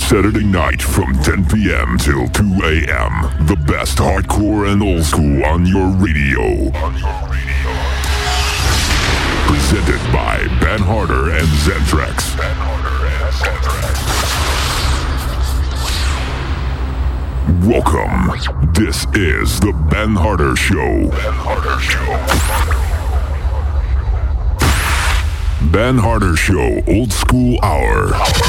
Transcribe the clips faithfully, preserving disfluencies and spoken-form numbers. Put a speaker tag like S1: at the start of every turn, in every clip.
S1: Saturday night from ten p.m. till two a.m. The best hardcore and old school on your radio. On your radio. Presented by Ben Harder and Zentrax. Ben Harder and Zentrax. Welcome. This is the Ben Harder Show. Ben Harder Show. Ben Harder Show Old School Hour.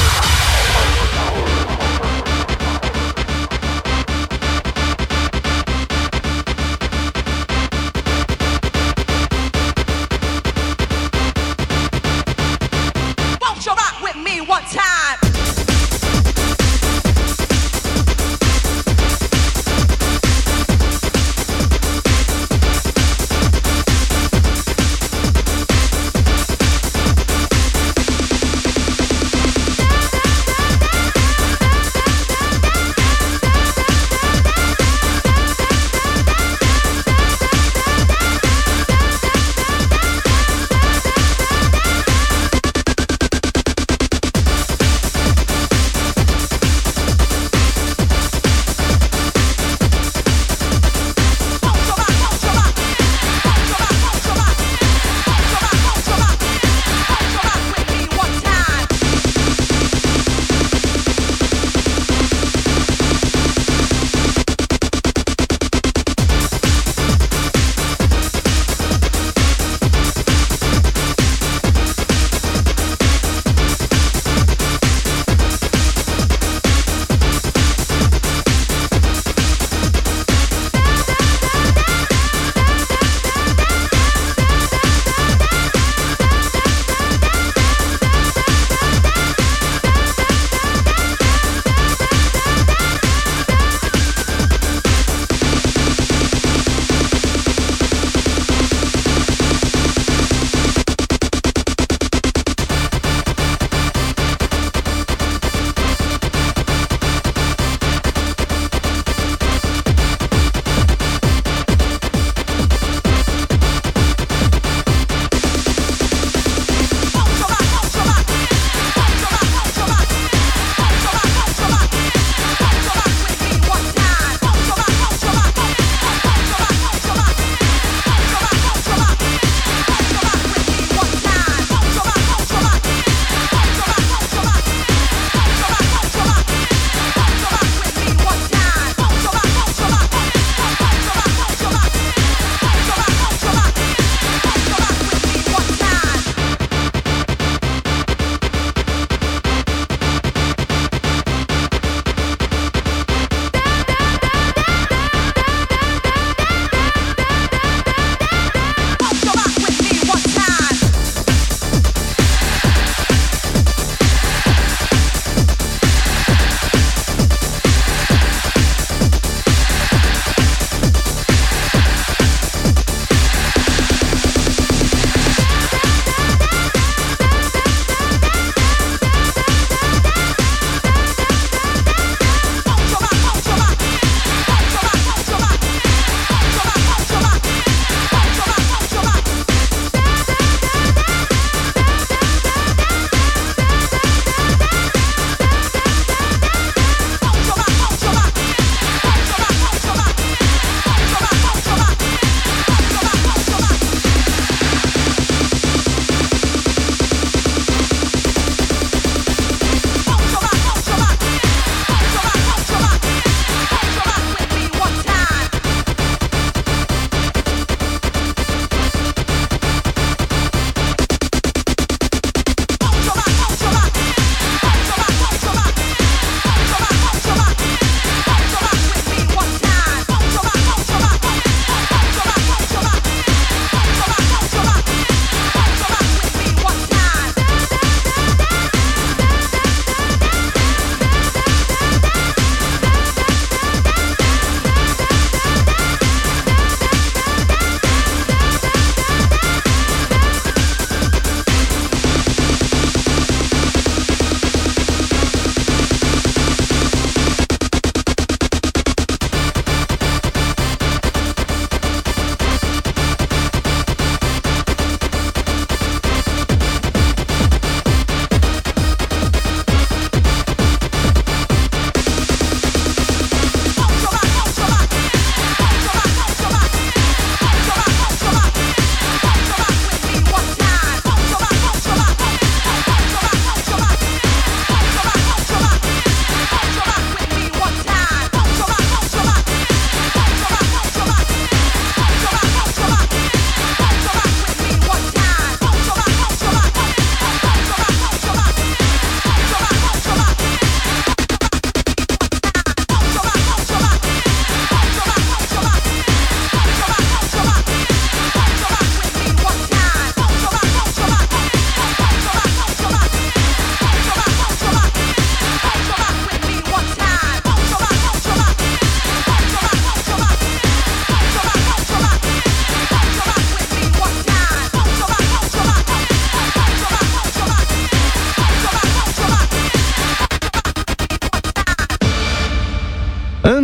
S2: Won't you rock with me one time?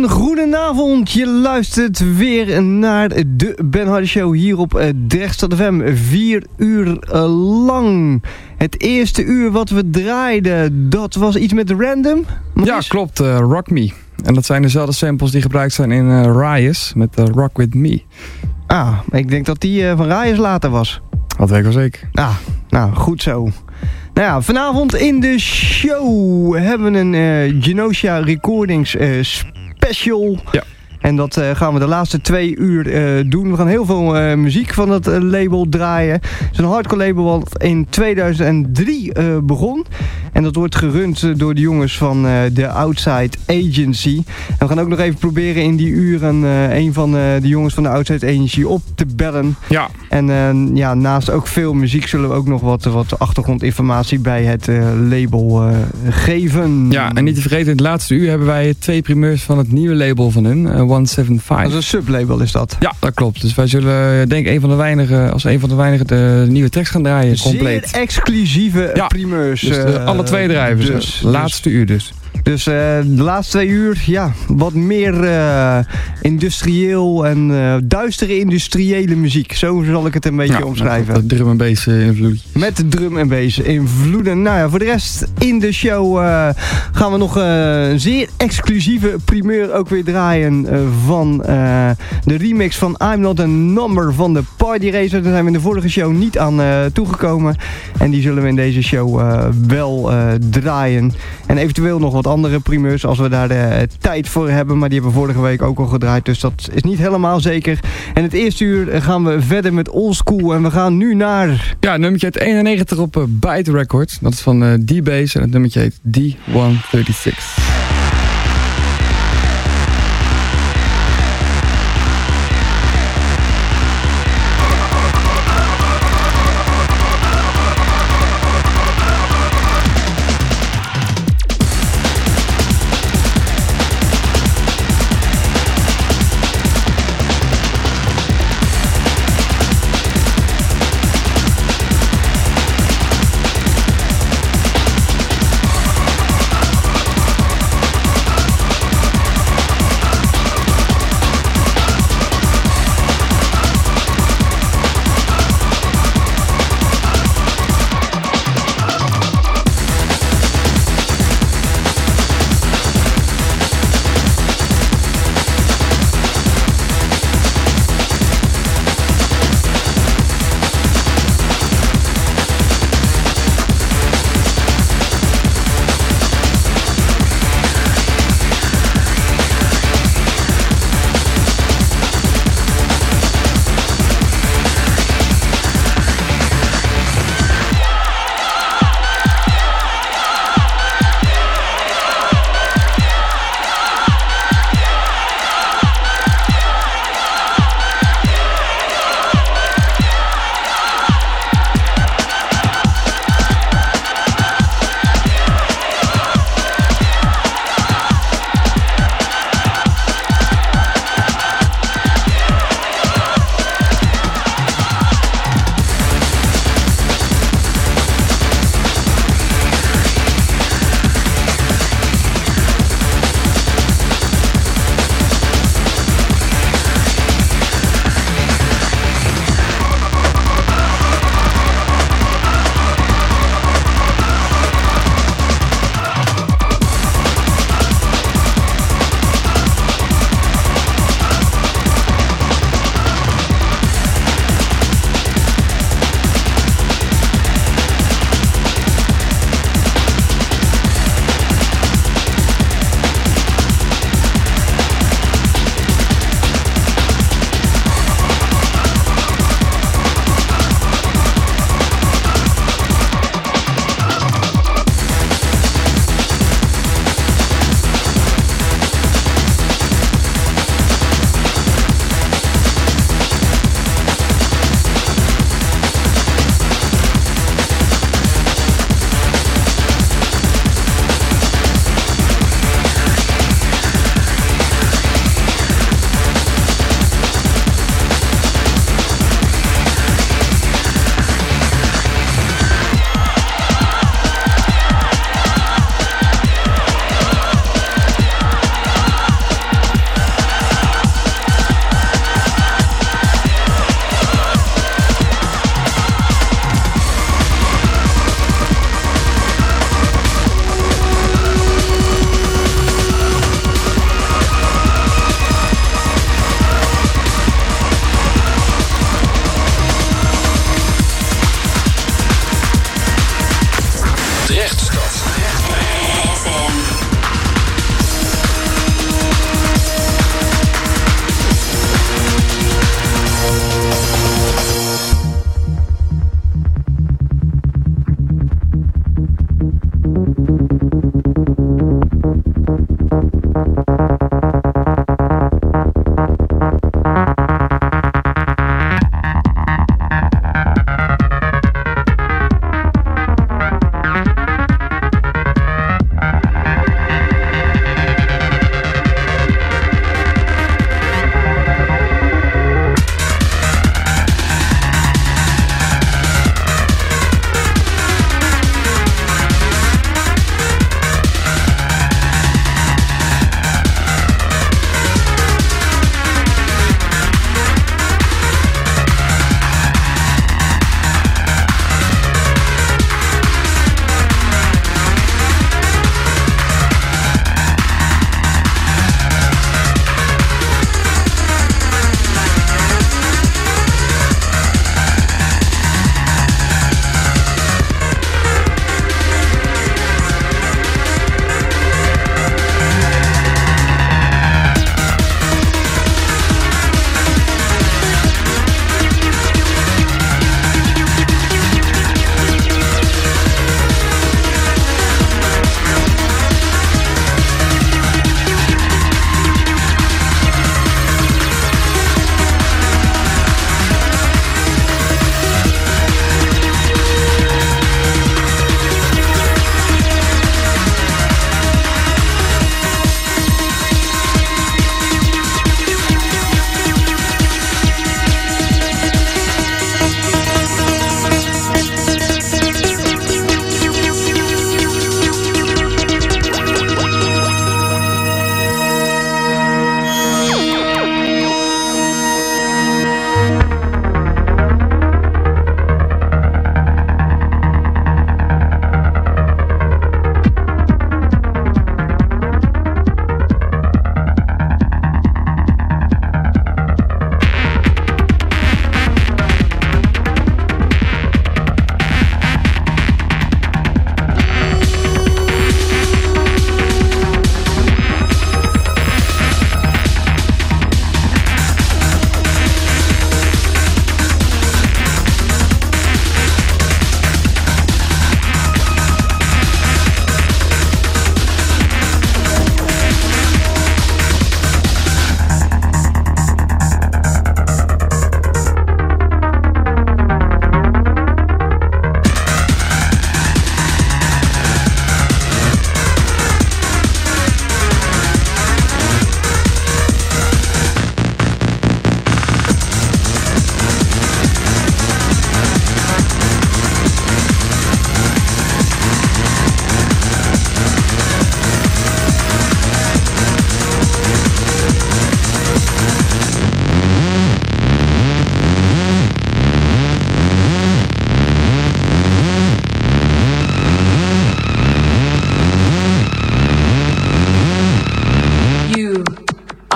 S3: Een goedenavond, je luistert weer naar de Ben Hardy Show hier op Drechtstad F M. Vier uur lang. Het eerste uur wat we draaiden, dat was iets met Random?
S4: Ja, klopt. Uh, Rock Me. En dat zijn dezelfde samples die gebruikt zijn in uh, Riot met uh, Rock With Me.
S3: Ah, ik denk dat die uh, van Riot later was.
S4: Dat weet ik wel zeker.
S3: Ah, nou, goed zo. Nou ja, vanavond in de show hebben we een uh, Genosha Recordings uh, special. Ja. En dat uh, gaan we de laatste twee uur uh, doen. We gaan heel veel uh, muziek van het uh, label draaien. Het is een hardcore label wat in tweeduizend drie uh, begon. En dat wordt gerund uh, door de jongens van uh, The Outside Agency. En we gaan ook nog even proberen in die uren uh, een van uh, de jongens van de Outside Agency op te bellen.
S4: Ja.
S3: En uh, ja, naast ook veel muziek zullen we ook nog wat, wat achtergrondinformatie bij het uh, label uh, geven.
S4: Ja, en niet te vergeten, in het laatste uur hebben wij twee primeurs van het nieuwe label van hun. Uh, honderdzevenenvijftig.
S3: Dat is een sublabel, is dat?
S4: Ja, dat klopt. Dus wij zullen, denk ik, een van de weinigen, als een van de weinigen de nieuwe tracks gaan draaien. Compleet.
S3: Zeer exclusieve ja, primeurs.
S4: Dus de, uh, alle twee drijvers. Dus, dus, laatste uur dus.
S3: Dus uh, de laatste twee uur, ja, wat meer uh, industrieel en uh, duistere industriële muziek. Zo zal ik het een beetje ja, omschrijven.
S4: Met drum en bass invloed.
S3: Met de drum en bass invloeden. Nou ja, voor de rest in de show uh, gaan we nog uh, een zeer exclusieve primeur ook weer draaien uh, van uh, de remix van I'm Not a Number van de Party Racer. Daar zijn we in de vorige show niet aan uh, toegekomen. En die zullen we in deze show uh, wel uh, draaien. En eventueel nog wat andere primeurs als we daar de uh, tijd voor hebben. Maar die hebben we vorige week ook al gedraaid. Dus dat is niet helemaal zeker. En het eerste uur gaan we verder met Old School. En we gaan nu naar...
S4: Ja, nummertje uit eenennegentig op uh, Byte Records. Dat is van uh, D-Bass. En het nummertje heet D honderddertig.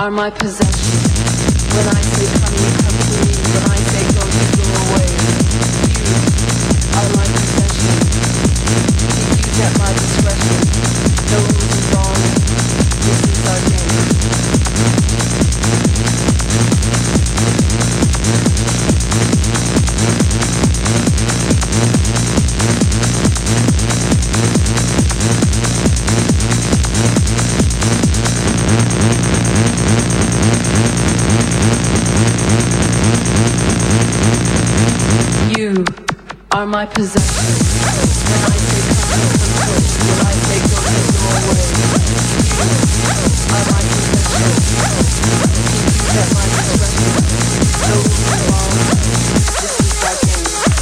S5: are my possession. When I say come, you come to me. When I say go, you go away. You are my possession. You use at my discretion. No rules involved. This is our game. You are my possession. When I say come, you come close. When I say go, you go away. You are my possession. You at my discretion. No rules involved. This is our game.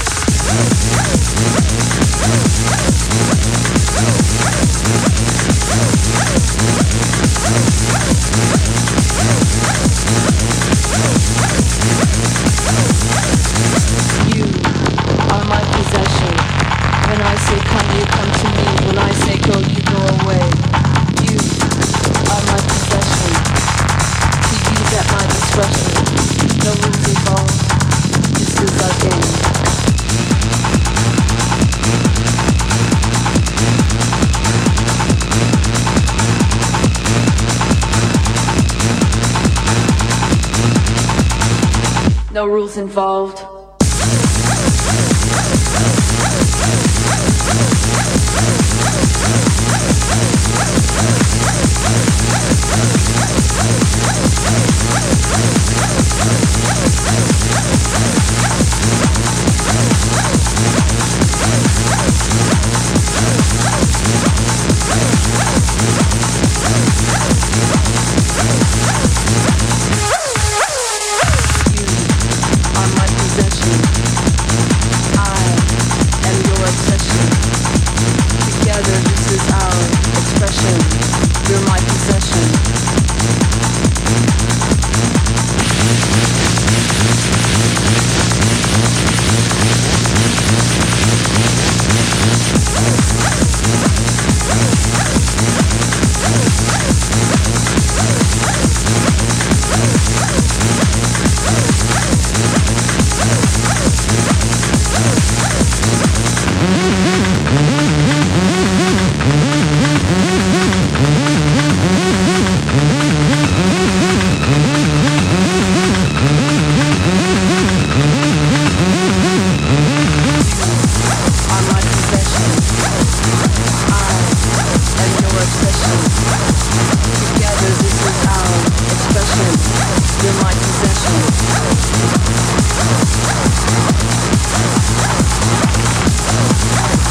S5: You are my possession. When I say come, you come to me. When I say go, you go away. You are my possession. To use at my discretion. No rules involved. This is our game. No rules involved. Possession.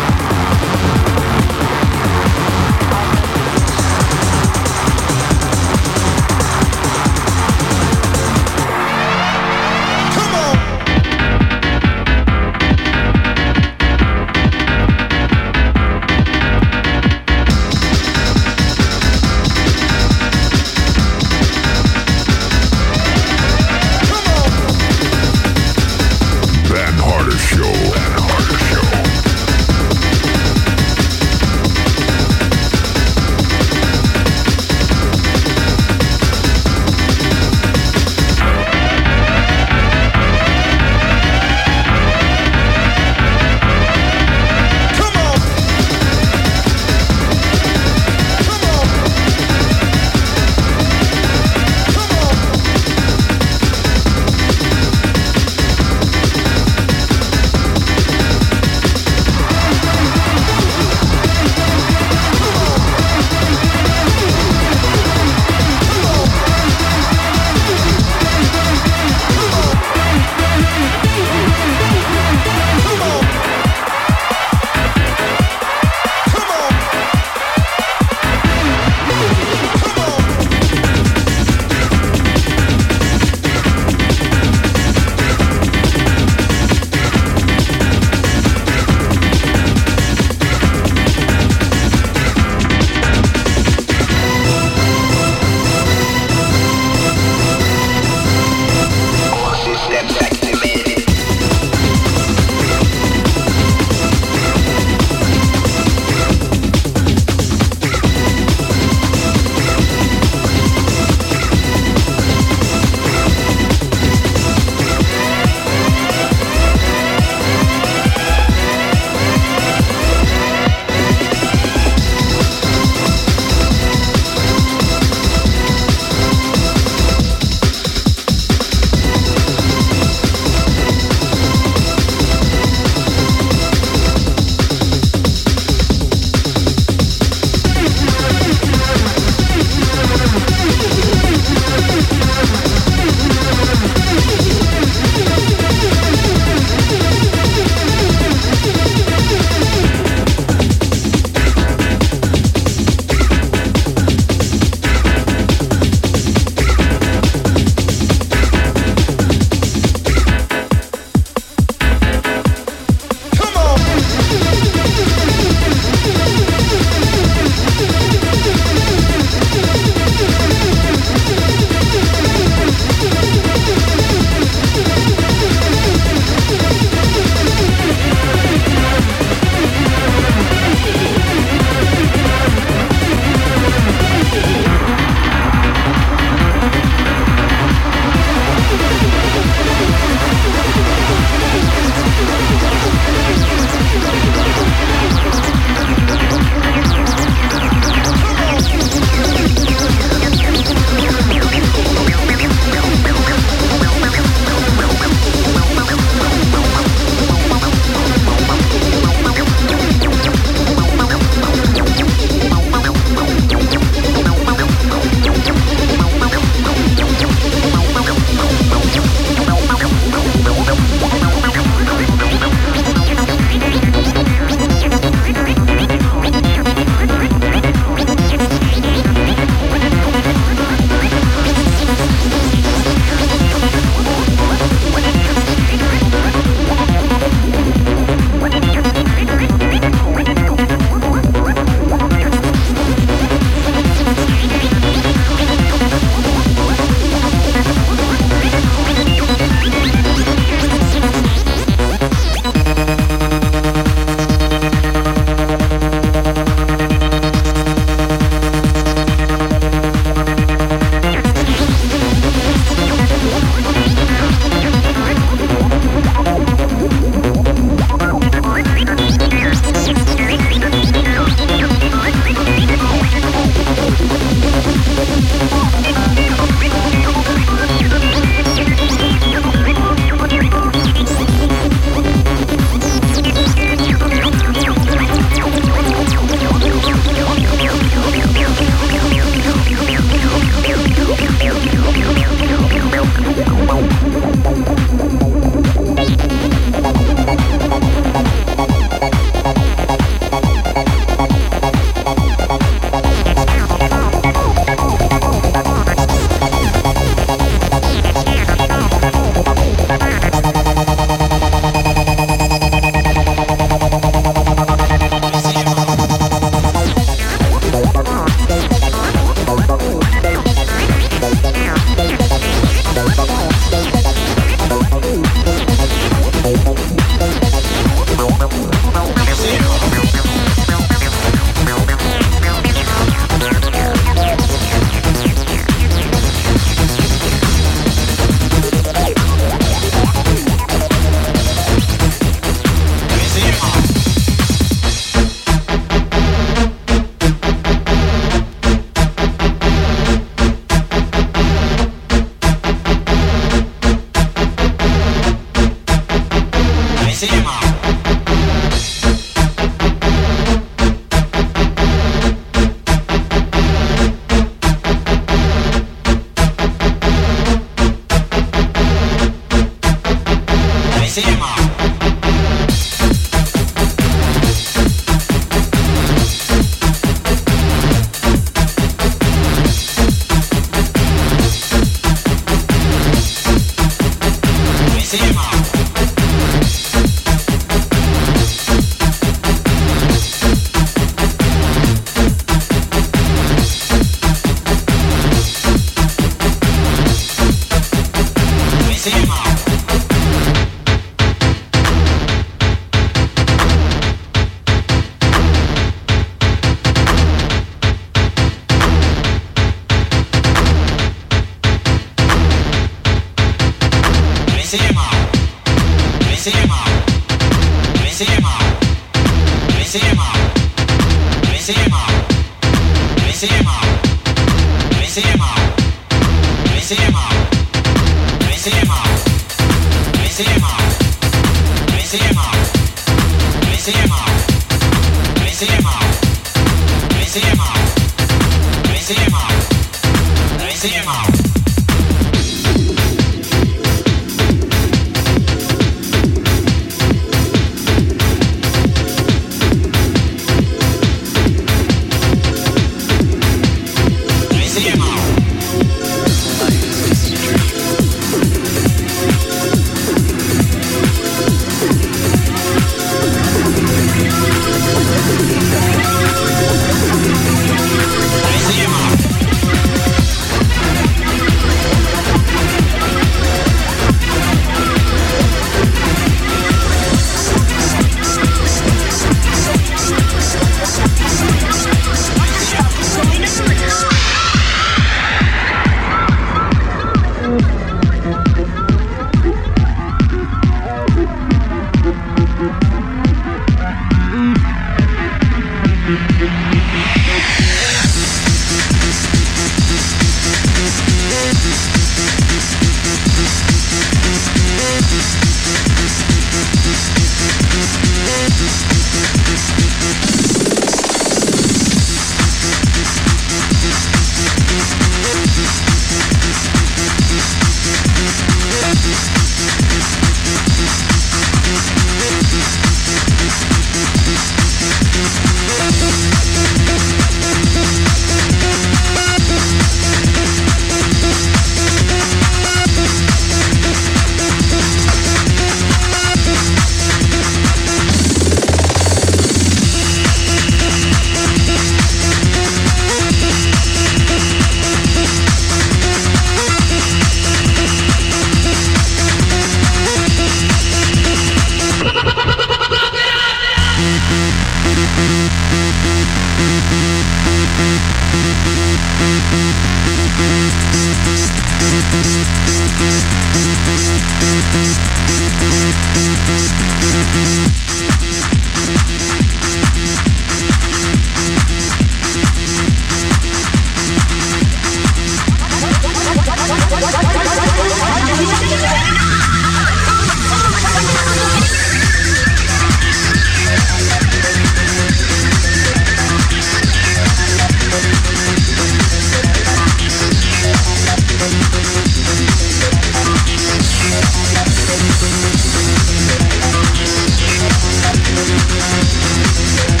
S6: We'll be right back.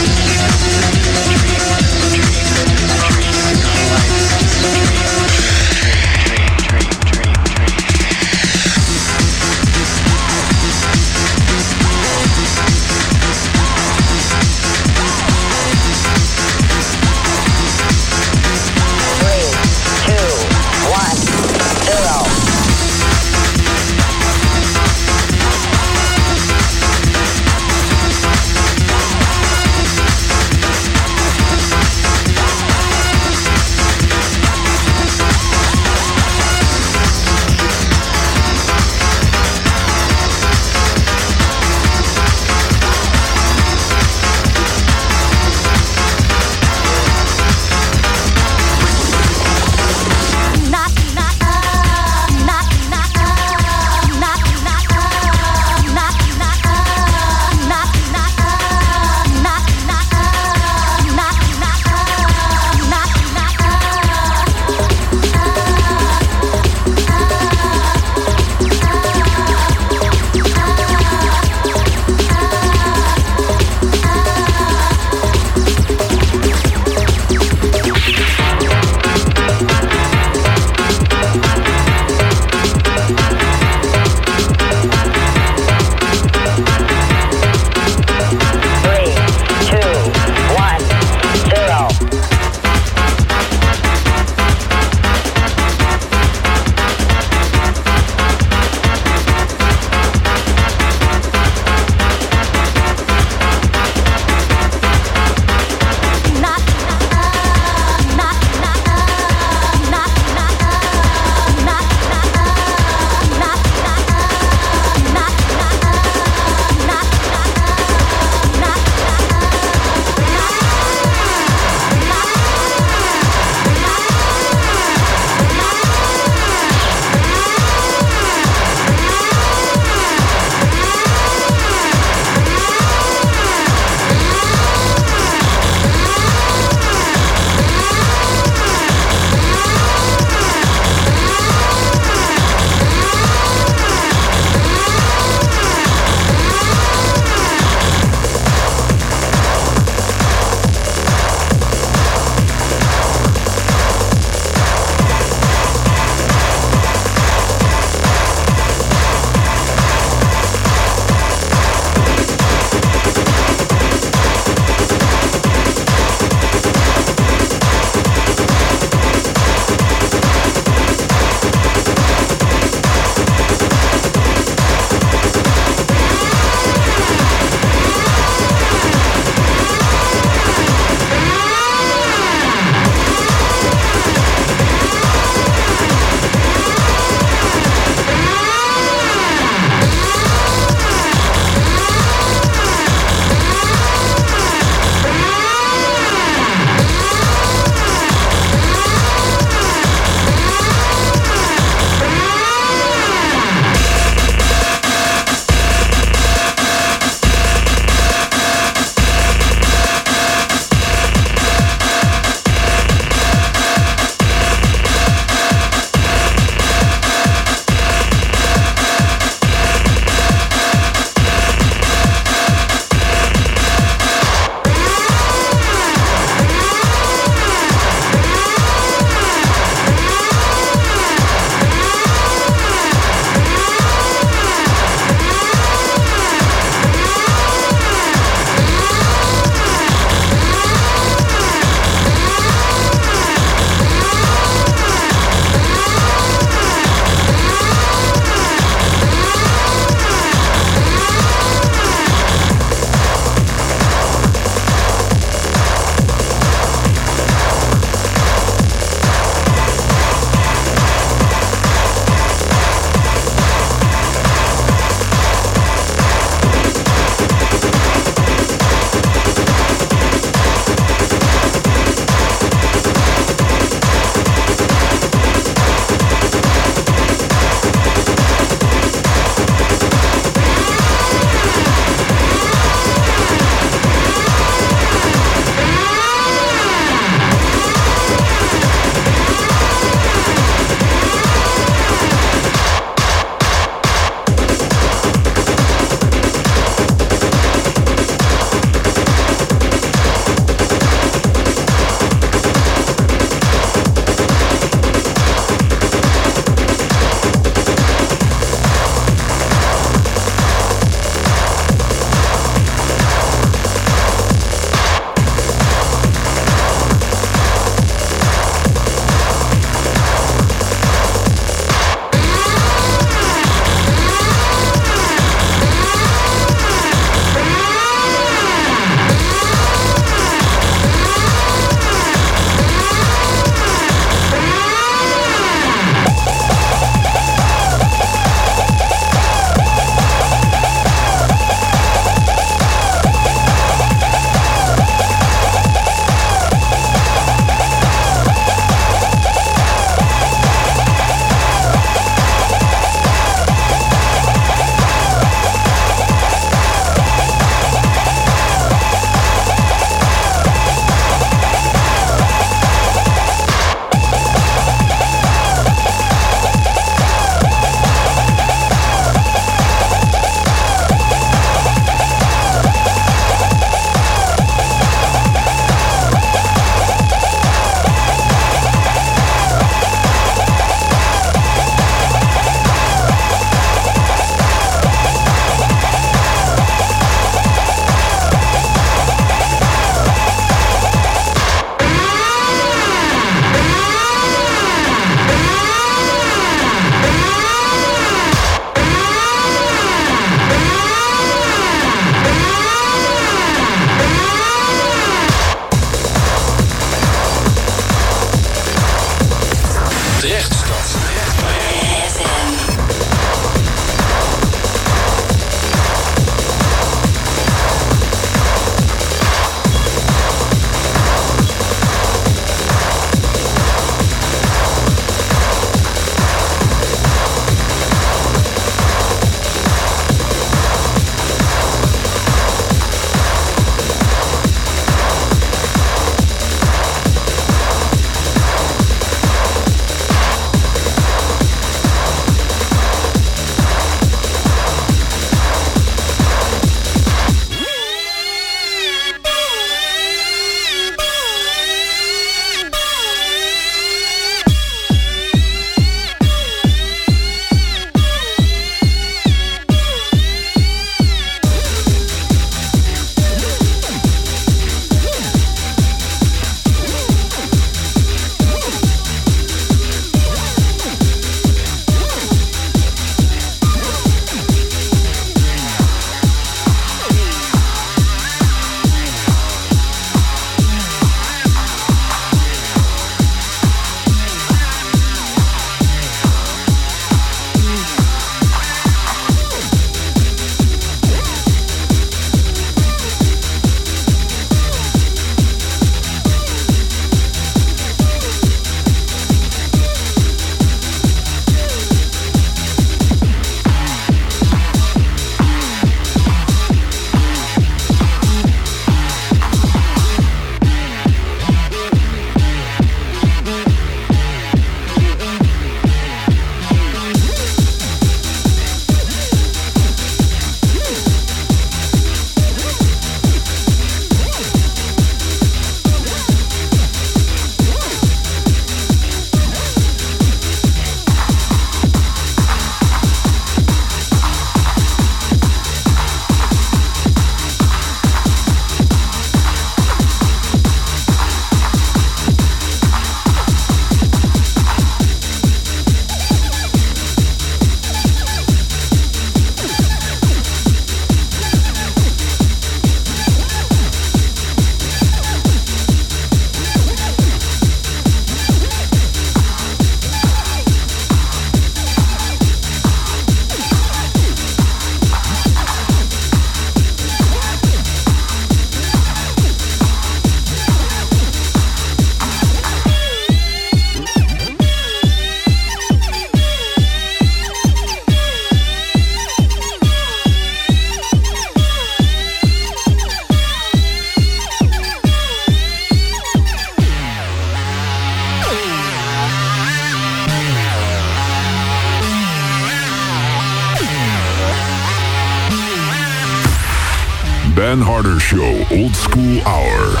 S1: Carter Show Old School Hour.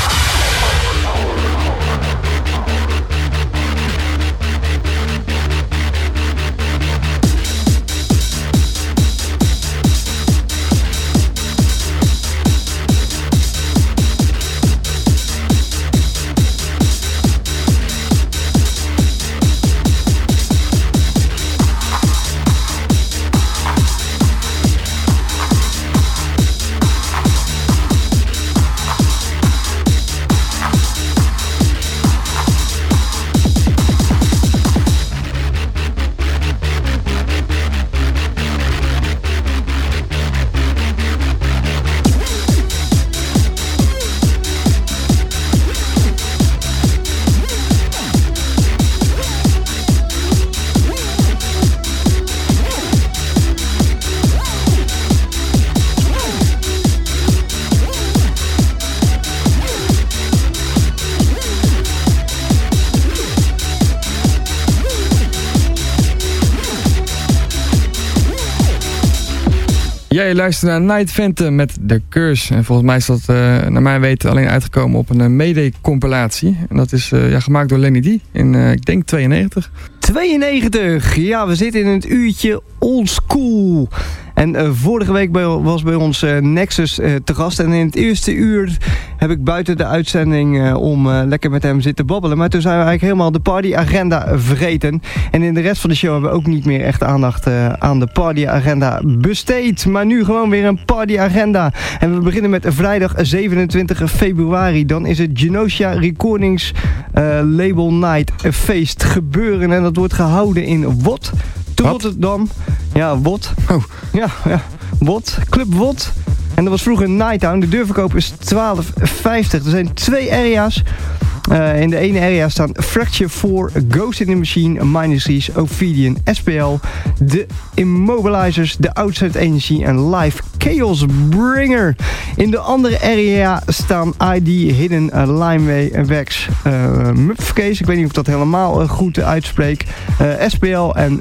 S4: Ja, je luistert naar Night Phantom met The Curse. En volgens mij is dat, uh, naar mijn weten, alleen uitgekomen op een uh, Mayday-compilatie. En dat is uh, ja, gemaakt door Lenny D. in, uh, ik denk, tweeënnegentig.
S3: tweeënnegentig, ja, we zitten in het uurtje old school. En uh, vorige week bij, was bij ons uh, Nexus uh, te gast. En in het eerste uur heb ik buiten de uitzending uh, om uh, lekker met hem zitten babbelen. Maar toen zijn we eigenlijk helemaal de partyagenda vergeten. En in de rest van de show hebben we ook niet meer echt aandacht uh, aan de partyagenda besteed. Maar nu gewoon weer een partyagenda. En we beginnen met vrijdag zevenentwintig februari. Dan is het Genosha Recordings uh, Label Night feest gebeuren. En dat wordt gehouden in Wot. Te Rotterdam. Ja, Wot.
S4: Oh.
S3: Ja, ja. Wot. Club Wot. En dat was vroeger Nighttown. De deurverkoop is twaalf vijftig. Er zijn twee area's. Uh, in de ene area staan Fracture four, Ghost in the Machine, Mindustries, Ophidian, S P L, The Immobilizers, The Outside Energy en Live Chaos Bringer. In de andere area staan I D, Hidden, uh, Limeway, Wax, uh, Mupfcase, ik weet niet of ik dat helemaal uh, goed uh, uitspreek, uh, S P L en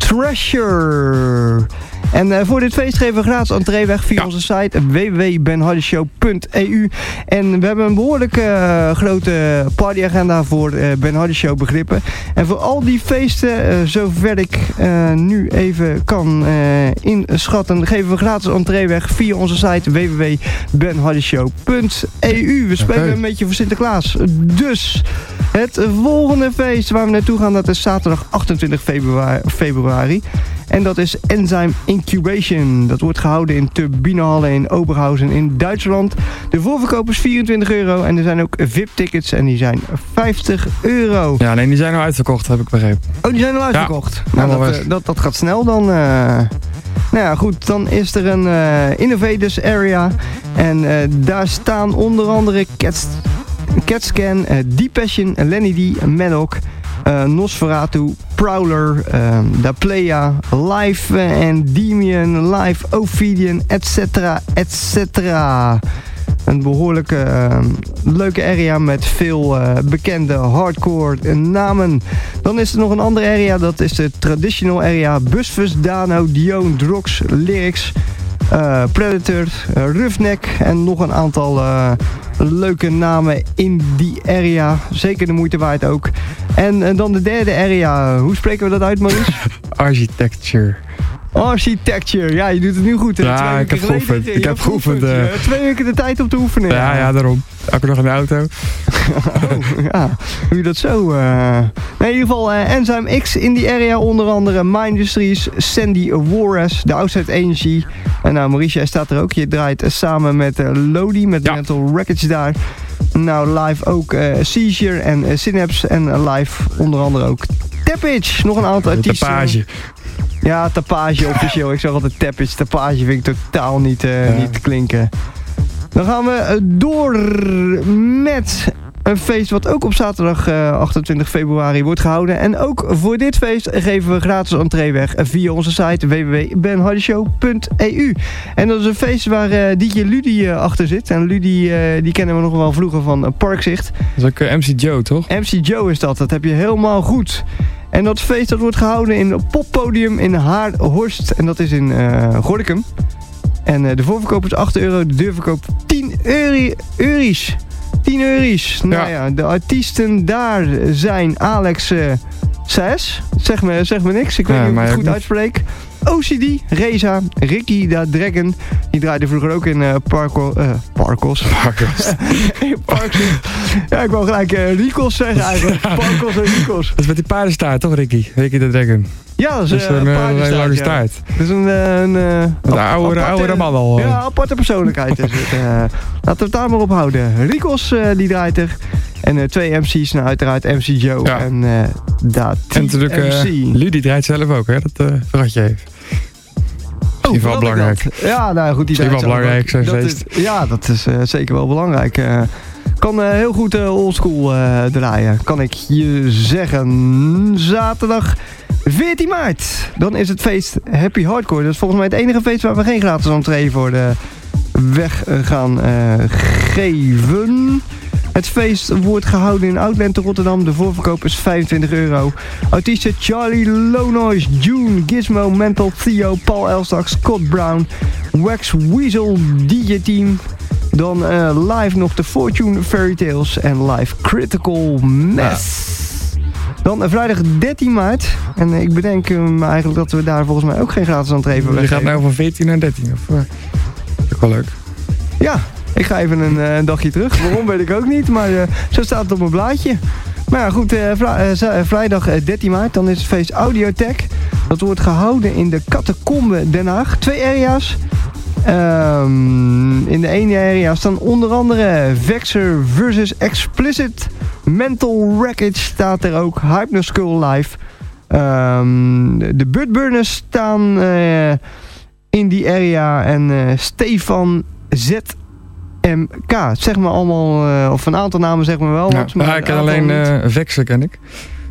S3: Treasure. En uh, voor dit feest geven we gratis entree weg via ja. onze site w w w punt ben hardy show punt e u. En we hebben een behoorlijk uh, grote partyagenda voor uh, Ben Hardy Show begrippen. En voor al die feesten, uh, zover ik uh, nu even kan uh, inschatten, geven we gratis entree weg via onze site w w w punt ben hardy show punt e u. We spelen okay. een beetje voor Sinterklaas. Dus het volgende feest waar we naartoe gaan, dat is zaterdag achtentwintig februari. En dat is Enzyme Incubation. Dat wordt gehouden in Turbinehallen in Oberhausen in Duitsland. De voorverkoop is vierentwintig euro. En er zijn ook V I P-tickets en die zijn vijftig euro.
S4: Ja, nee, die zijn al uitverkocht, heb ik begrepen.
S3: Oh, die zijn al uitverkocht? Ja, nou, dat, uh, dat, dat gaat snel dan. Uh... Nou ja, goed. Dan is er een uh, Innovators Area. En uh, daar staan onder andere Cats, Catscan, uh, Deep Passion, Lenny D, Maddock, Uh, Nosferatu, Prowler, uh, Daplaya, Live uh, Endymion, Live Ophidian, et cetera, et cetera. Een behoorlijke uh, leuke area met veel uh, bekende hardcore namen. Dan is er nog een andere area, dat is de Traditional Area. Busfus, Dano, Dion, Drox, Lyrics, uh, Predator, uh, Roughneck en nog een aantal uh, leuke namen in die area. Zeker de moeite waard ook. En uh, dan de derde area. Hoe spreken we dat uit, Maurice?
S4: Architecture.
S3: Architecture. Ja, je doet het nu goed. Hè?
S4: Ja, ik heb geoefend. Ik heb geoefend. Uh...
S3: Twee weken de tijd om te oefenen.
S4: Ja,
S3: ja,
S4: ja daarom. Ook nog in de auto.
S3: Oh, ja. Doe je dat zo? Uh... Nee, in ieder geval uh, Enzyme X in die area. Onder andere Mindustries, Sandy Warres, The Outside Energy. En nou, Maurice, jij staat er ook. Je draait uh, samen met uh, Lodi, met ja. Mental Wreckage daar. Nou, live ook uh, Seizure en uh, Synapse. En uh, live onder andere ook Tappage. Nog een aantal artiesten.
S4: Tapage.
S3: Ja, tapage officieel. Ik zeg altijd tappage. Tapage vind ik totaal niet, uh, ja. niet klinken. Dan gaan we door met een feest wat ook op zaterdag uh, achtentwintig februari wordt gehouden. En ook voor dit feest geven we gratis entree weg via onze site w w w punt ben hardy show punt e u. En dat is een feest waar uh, D J Ludi uh, achter zit. En Ludi, uh, die kennen we nog wel vroeger van uh, Parkzicht.
S4: Dat is ook uh, M C Joe, toch?
S3: M C Joe is dat. Dat heb je helemaal goed. En dat feest dat wordt gehouden in een poppodium in Haarhorst. En dat is in uh, Gorinchem. En uh, de voorverkoop is acht euro, de deurverkoop tien euro, euro's. tien euro's. Nou ja. ja, de artiesten daar zijn Alex uh, zes. Zeg me, zeg me niks, ik weet ja, niet of ik het goed niet. uitspreek. O C D, Reza, Ricky da Dragon. Die draaide vroeger ook in uh, Parko, uh, Parkos. Parkos. Parkos. Ja, ik wou gelijk uh, Rikos zeggen eigenlijk. Parkos en Rikos.
S4: Dat is met die paardenstaart, toch Ricky? Ricky da Dragon.
S3: Ja, dat is,
S4: dat is
S3: uh,
S4: een, een hele lange
S3: ja.
S4: staart.
S3: Dat is een... Uh, een, uh,
S4: een oude, oude man al.
S3: Ja, aparte persoonlijkheid is het. Uh, laten we het daar maar op houden. Rikos, uh, die draait er. En uh, twee M C's, nou uiteraard M C Joe ja. en uh, Dat
S4: En natuurlijk uh, Ludi draait zelf ook, hè? Dat uh, verrat je even.
S3: Oh, is wel belangrijk. Dat? Ja, nou goed. Die
S4: is wel belangrijk, zo'n feest.
S3: Is, ja, dat is uh, zeker wel belangrijk. Uh, kan uh, heel goed uh, oldschool uh, draaien, kan ik je zeggen. Zaterdag veertien maart. Dan is het feest Happy Hardcore. Dat is volgens mij het enige feest waar we geen gratis entree voor de weg uh, gaan uh, geven. Het feest wordt gehouden in Outland te Rotterdam. De voorverkoop is vijfentwintig euro. Artiesten Charlie Lonois, June, Gizmo, Mental, Theo, Paul Elstak, Scott Brown, Wax Weasel, D J Team. Dan uh, live nog de Fortune Fairy Tales en live Critical Mass. Ja. Dan uh, vrijdag dertien maart. En uh, ik bedenk um, eigenlijk dat we daar volgens mij ook geen gratis entree voor weggeven.
S4: Je gaat nou van veertien naar dertien. Of, uh, dat is wel leuk.
S3: Ja. Ik ga even een, uh, een dagje terug. Waarom weet ik ook niet, maar uh, zo staat het op mijn blaadje. Maar ja, goed, uh, vri- uh, vrijdag uh, dertien maart, dan is het feest Audiotech. Dat wordt gehouden in de Catacombe Den Haag. Twee area's. Um, in de ene area staan onder andere Vexer versus Explicit. Mental Wreckage staat er ook. Hypnoskull Live. Um, de Budburners staan uh, in die area. En uh, Stefan Z. M K. Zeg maar allemaal, uh, of een aantal namen zeg maar wel.
S4: Ja,
S3: wat, maar
S4: ja, ik ken alleen uh, Vexer ken ik.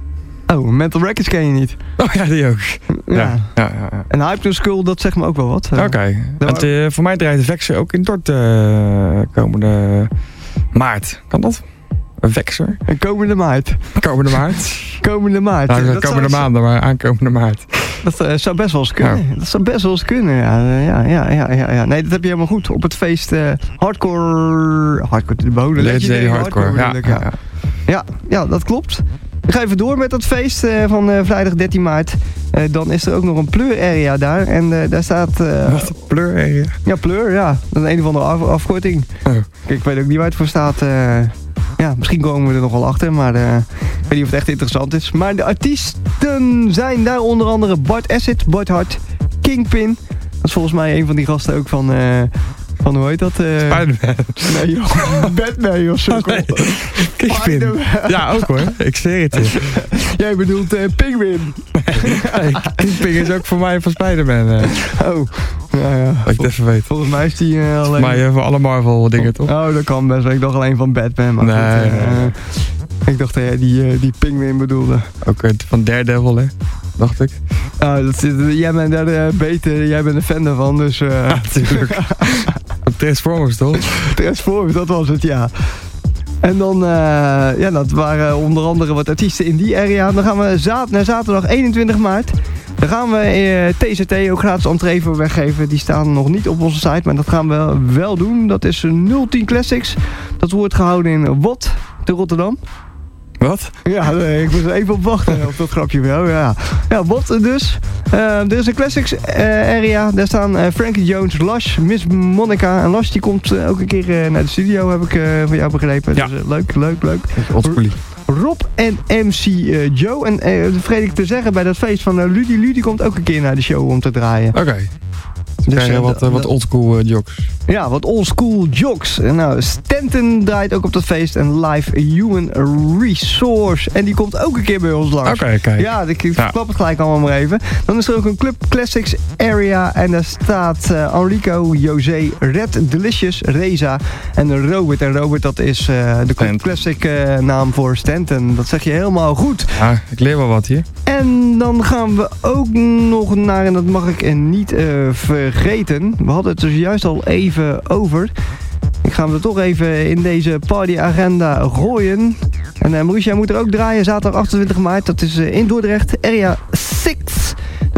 S3: Oh, Mental Wreckage ken je niet.
S4: Oh ja, die ook. Ja. Ja, ja, ja.
S3: En Hypnoskull, dat zegt me ook wel wat.
S4: Oké. Okay. Uh, voor mij draait de Vexer ook in Dort uh, komende maart. Kan dat? Een Vexer?
S3: En komende maart.
S4: Komende maart?
S3: komende maart.
S4: Nou, dat komende zou... maanden, maar aankomende maart.
S3: Dat uh, zou best wel eens kunnen. Ja. Dat zou best wel eens kunnen, ja. Ja, ja, ja, ja, ja. Nee, dat heb je helemaal goed. Op het feest uh, Hardcore... Hardcore de bodem.
S4: Legendary Hardcore, hardcore ja, ja, ja.
S3: Ja, ja, dat klopt. Ik ga even door met dat feest uh, van uh, vrijdag dertien maart. Uh, dan is er ook nog een pleur area daar. En uh, daar staat... Uh,
S4: Wat, een pleur area?
S3: Ja, pleur, ja. Dat is een of andere af- afkorting. Oh. Kijk, ik weet ook niet waar het voor staat... Uh, Ja, misschien komen we er nog wel achter, maar uh, ik weet niet of het echt interessant is. Maar de artiesten zijn daar onder andere Bart Acid, Bart Hart, Kingpin. Dat is volgens mij een van die gasten ook van, uh, van hoe heet dat? Uh,
S4: Spider-Man.
S3: Nee joh, Batman joh, sukkel.
S4: Oh, nee. Kingpin. Ja, ook hoor. Ik zweer het je.
S3: Jij bedoelt uh, Penguin.
S4: Nee, Kingpin is ook voor mij van Spider-Man. Uh.
S3: Oh. Ja, ja.
S4: Dat ik het even weet.
S3: Volgens mij is die uh, alleen...
S4: Maar uh, voor alle Marvel dingen toch?
S3: Oh, dat kan best. Ik dacht alleen van Batman. Maar
S4: nee,
S3: goed, uh,
S4: nee, nee.
S3: Ik dacht dat jij die, uh, die Penguin bedoelde.
S4: Ook uh, van Daredevil, hè? Dacht ik.
S3: Oh, dat, jij bent daar uh, beter. Jij bent een fan daarvan, dus... Uh...
S4: Ja, natuurlijk. Transformers, toch?
S3: Transformers, dat was het, ja. En dan, uh, ja, dat waren onder andere wat artiesten in die area. Dan gaan we zaad- naar zaterdag eenentwintig maart. Dan gaan we uh, T C T ook gratis entree voor weggeven. Die staan nog niet op onze site, maar dat gaan we wel doen. Dat is nul tien Classics. Dat wordt gehouden in Wot te Rotterdam.
S4: Wat?
S3: Ja, nee, ik moest er even op wachten op dat grapje wel. Ja, ja Wot dus. Uh, er is een Classics uh, area. Daar staan uh, Frankie Jones, Lash, Miss Monica. En Lash die komt uh, ook een keer uh, naar de studio, heb ik uh, van jou begrepen.
S4: Ja.
S3: Dus uh, leuk, leuk, leuk.
S4: Oldschool.
S3: Rob en M C uh, Joe. En uh, dat vergeet ik te zeggen bij dat feest van uh, Ludi. Ludi komt ook een keer naar de show om te draaien.
S4: Oké. Okay. Dus krijg je wat, uh, wat oldschool uh, jocks.
S3: Ja, wat oldschool jocks. Nou, Stanton draait ook op dat feest. En Live Human Resource. En die komt ook een keer bij ons langs.
S4: Oké, okay, kijk.
S3: Ja, ik ja. klap het gelijk allemaal maar even. Dan is er ook een Club Classics area. En daar staat uh, Enrico, José, Red Delicious, Reza en Robert. En Robert, dat is uh, de Club Classic uh, naam voor Stanton. Dat zeg je helemaal goed.
S4: Ja, ik leer wel wat hier.
S3: En dan gaan we ook nog naar, en dat mag ik niet uh, vergeten. We hadden het dus juist al even over. Ik ga hem er toch even in deze partyagenda gooien. En uh, Maurice, jij moet er ook draaien. Zaterdag achtentwintig maart. Dat is uh, in Dordrecht. Area zes.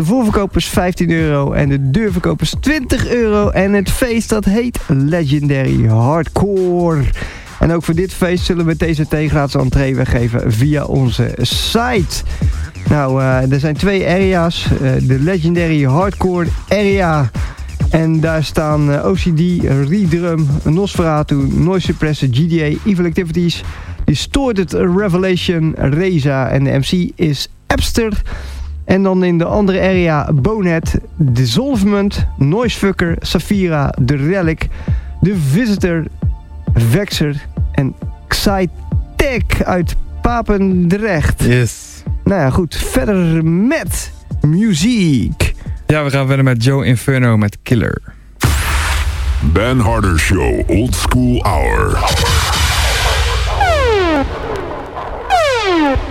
S3: De voorverkoop is vijftien euro en de deurverkoop is twintig euro. En het feest dat heet Legendary Hardcore. En ook voor dit feest zullen we T C T gratis entree weggeven via onze site. Nou, uh, er zijn twee area's. Uh, de Legendary Hardcore area. En daar staan uh, O C D, Redrum, Nosferatu, Noise Suppressor, G D A, Evil Activities, Distorted Revelation, Reza en de M C is Epster. En dan in de andere area Bonehead, Dissolvement, Noisefucker, Safira, The Relic, The Visitor, Vexer en Xytech uit Papendrecht.
S4: Yes.
S3: Nou ja, goed. Verder met muziek.
S4: Ja, we gaan verder met Joe Inferno met Killer.
S1: Ben Harder Show Old School Hour.